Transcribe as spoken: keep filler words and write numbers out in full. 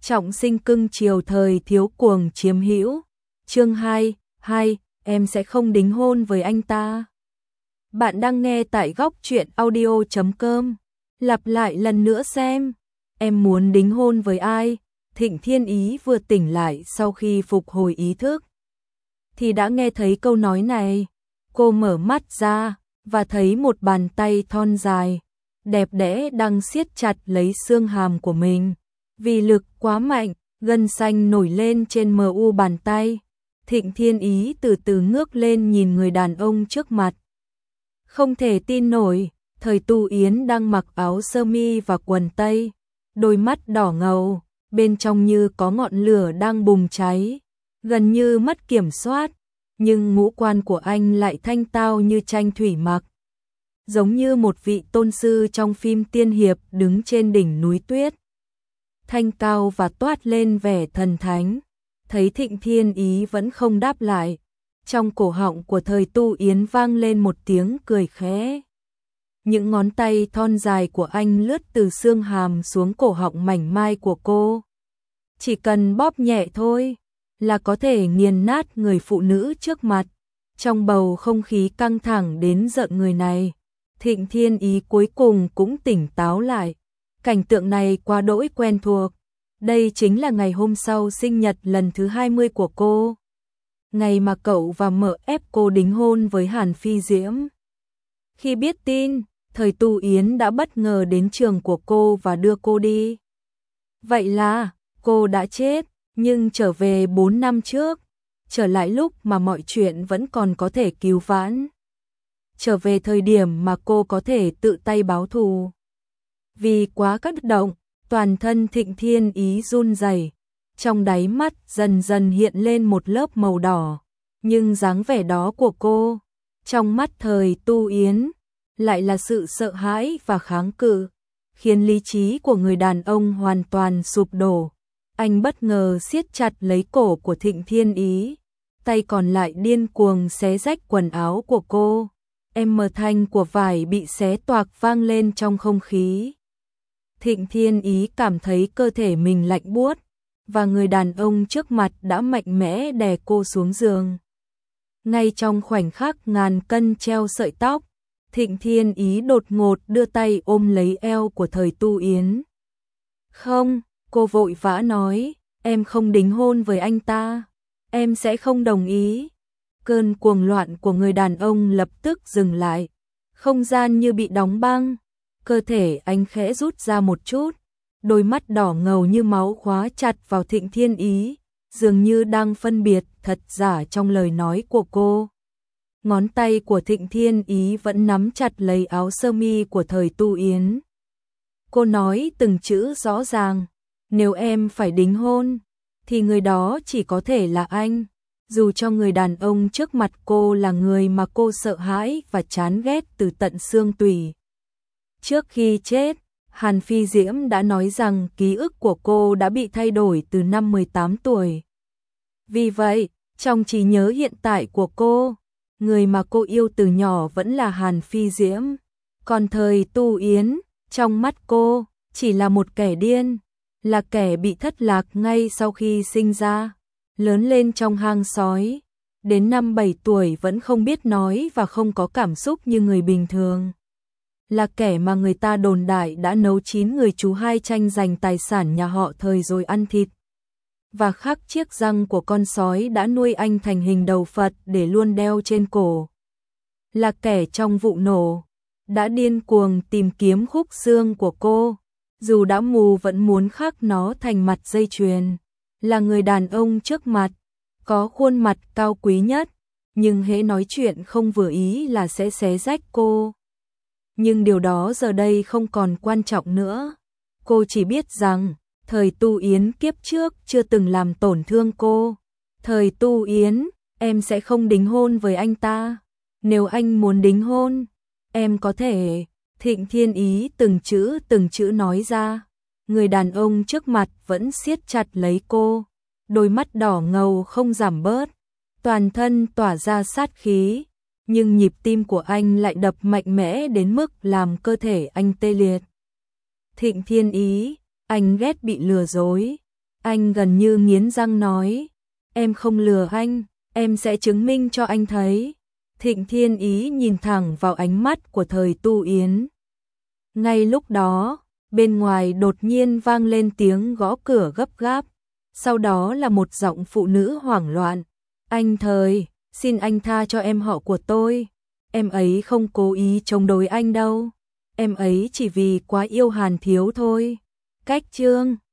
Trọng sinh cưng chiều thời thiếu cuồng chiếm hữu. Chương hai, hai, em sẽ không đính hôn với anh ta. Bạn đang nghe tại góc truyện audio chấm com. Lặp lại lần nữa xem. Em muốn đính hôn với ai? Thịnh Thiên Ý vừa tỉnh lại sau khi phục hồi ý thức thì đã nghe thấy câu nói này. Cô mở mắt ra và thấy một bàn tay thon dài, đẹp đẽ đang siết chặt lấy xương hàm của mình. Vì lực quá mạnh, gân xanh nổi lên trên mờ u bàn tay. Thịnh Thiên Ý từ từ ngước lên nhìn người đàn ông trước mặt. Không thể tin nổi, Thời Tu Yến đang mặc áo sơ mi và quần tây, đôi mắt đỏ ngầu, bên trong như có ngọn lửa đang bùng cháy, gần như mất kiểm soát, nhưng ngũ quan của anh lại thanh tao như tranh thủy mặc, giống như một vị tôn sư trong phim tiên hiệp đứng trên đỉnh núi tuyết. Thanh cao và toát lên vẻ thần thánh. Thấy Thịnh Thiên Ý vẫn không đáp lại, trong cổ họng của Thời Tu Yến vang lên một tiếng cười khẽ. Những ngón tay thon dài của anh lướt từ xương hàm xuống cổ họng mảnh mai của cô. Chỉ cần bóp nhẹ thôi là có thể nghiền nát người phụ nữ trước mặt. Trong bầu không khí căng thẳng đến rợn người này, Thịnh Thiên Ý cuối cùng cũng tỉnh táo lại. Cảnh tượng này quá đỗi quen thuộc. Đây chính là ngày hôm sau sinh nhật lần thứ hai mươi của cô. Ngày mà cậu và mợ ép cô đính hôn với Hàn Phi Diễm. Khi biết tin, Thời Tu Yến đã bất ngờ đến trường của cô và đưa cô đi. Vậy là, cô đã chết, nhưng trở về bốn năm trước. Trở lại lúc mà mọi chuyện vẫn còn có thể cứu vãn. Trở về thời điểm mà cô có thể tự tay báo thù. Vì quá kích động, toàn thân Thịnh Thiên Ý run rẩy, trong đáy mắt dần dần hiện lên một lớp màu đỏ, nhưng dáng vẻ đó của cô, trong mắt Thời Tu Yến, lại là sự sợ hãi và kháng cự, khiến lý trí của người đàn ông hoàn toàn sụp đổ. Anh bất ngờ siết chặt lấy cổ của Thịnh Thiên Ý, tay còn lại điên cuồng xé rách quần áo của cô. Em mờ thanh của vải bị xé toạc vang lên trong không khí. Thịnh Thiên Ý cảm thấy cơ thể mình lạnh buốt, và người đàn ông trước mặt đã mạnh mẽ đè cô xuống giường. Ngay trong khoảnh khắc ngàn cân treo sợi tóc, Thịnh Thiên Ý đột ngột đưa tay ôm lấy eo của Thời Tu Yến. Không, cô vội vã nói, em không đính hôn với anh ta, em sẽ không đồng ý. Cơn cuồng loạn của người đàn ông lập tức dừng lại, không gian như bị đóng băng. Cơ thể anh khẽ rút ra một chút, đôi mắt đỏ ngầu như máu khóa chặt vào Thịnh Thiên Ý, dường như đang phân biệt thật giả trong lời nói của cô. Ngón tay của Thịnh Thiên Ý vẫn nắm chặt lấy áo sơ mi của Thời Tu Yến. Cô nói từng chữ rõ ràng, nếu em phải đính hôn, thì người đó chỉ có thể là anh. Dù cho người đàn ông trước mặt cô là người mà cô sợ hãi và chán ghét từ tận xương tủy. Trước khi chết, Hàn Phi Diễm đã nói rằng ký ức của cô đã bị thay đổi từ năm mười tám tuổi. Vì vậy, trong trí nhớ hiện tại của cô, người mà cô yêu từ nhỏ vẫn là Hàn Phi Diễm. Còn Thời Tu Yến, trong mắt cô, chỉ là một kẻ điên, là kẻ bị thất lạc ngay sau khi sinh ra, lớn lên trong hang sói, đến năm bảy tuổi vẫn không biết nói và không có cảm xúc như người bình thường. Là kẻ mà người ta đồn đại đã nấu chín người chú hai tranh giành tài sản nhà họ Thời rồi ăn thịt. Và khắc chiếc răng của con sói đã nuôi anh thành hình đầu Phật để luôn đeo trên cổ. Là kẻ trong vụ nổ, đã điên cuồng tìm kiếm khúc xương của cô, dù đã mù vẫn muốn khắc nó thành mặt dây chuyền. Là người đàn ông trước mặt, có khuôn mặt cao quý nhất, nhưng hễ nói chuyện không vừa ý là sẽ xé rách cô. Nhưng điều đó giờ đây không còn quan trọng nữa. Cô chỉ biết rằng, Thời Tu Yến kiếp trước chưa từng làm tổn thương cô. Thời Tu Yến, em sẽ không đính hôn với anh ta. Nếu anh muốn đính hôn, em có thể. Thịnh Thiên Ý từng chữ từng chữ nói ra. Người đàn ông trước mặt vẫn siết chặt lấy cô. Đôi mắt đỏ ngầu không giảm bớt. Toàn thân tỏa ra sát khí. Nhưng nhịp tim của anh lại đập mạnh mẽ đến mức làm cơ thể anh tê liệt. Thịnh Thiên Ý, anh ghét bị lừa dối. Anh gần như nghiến răng nói, em không lừa anh, em sẽ chứng minh cho anh thấy. Thịnh Thiên Ý nhìn thẳng vào ánh mắt của Thời Tu Yến. Ngay lúc đó, bên ngoài đột nhiên vang lên tiếng gõ cửa gấp gáp, sau đó là một giọng phụ nữ hoảng loạn. Anh Thời, xin anh tha cho em họ của tôi, em ấy không cố ý chống đối anh đâu, em ấy chỉ vì quá yêu Hàn Thiếu thôi. Cách chương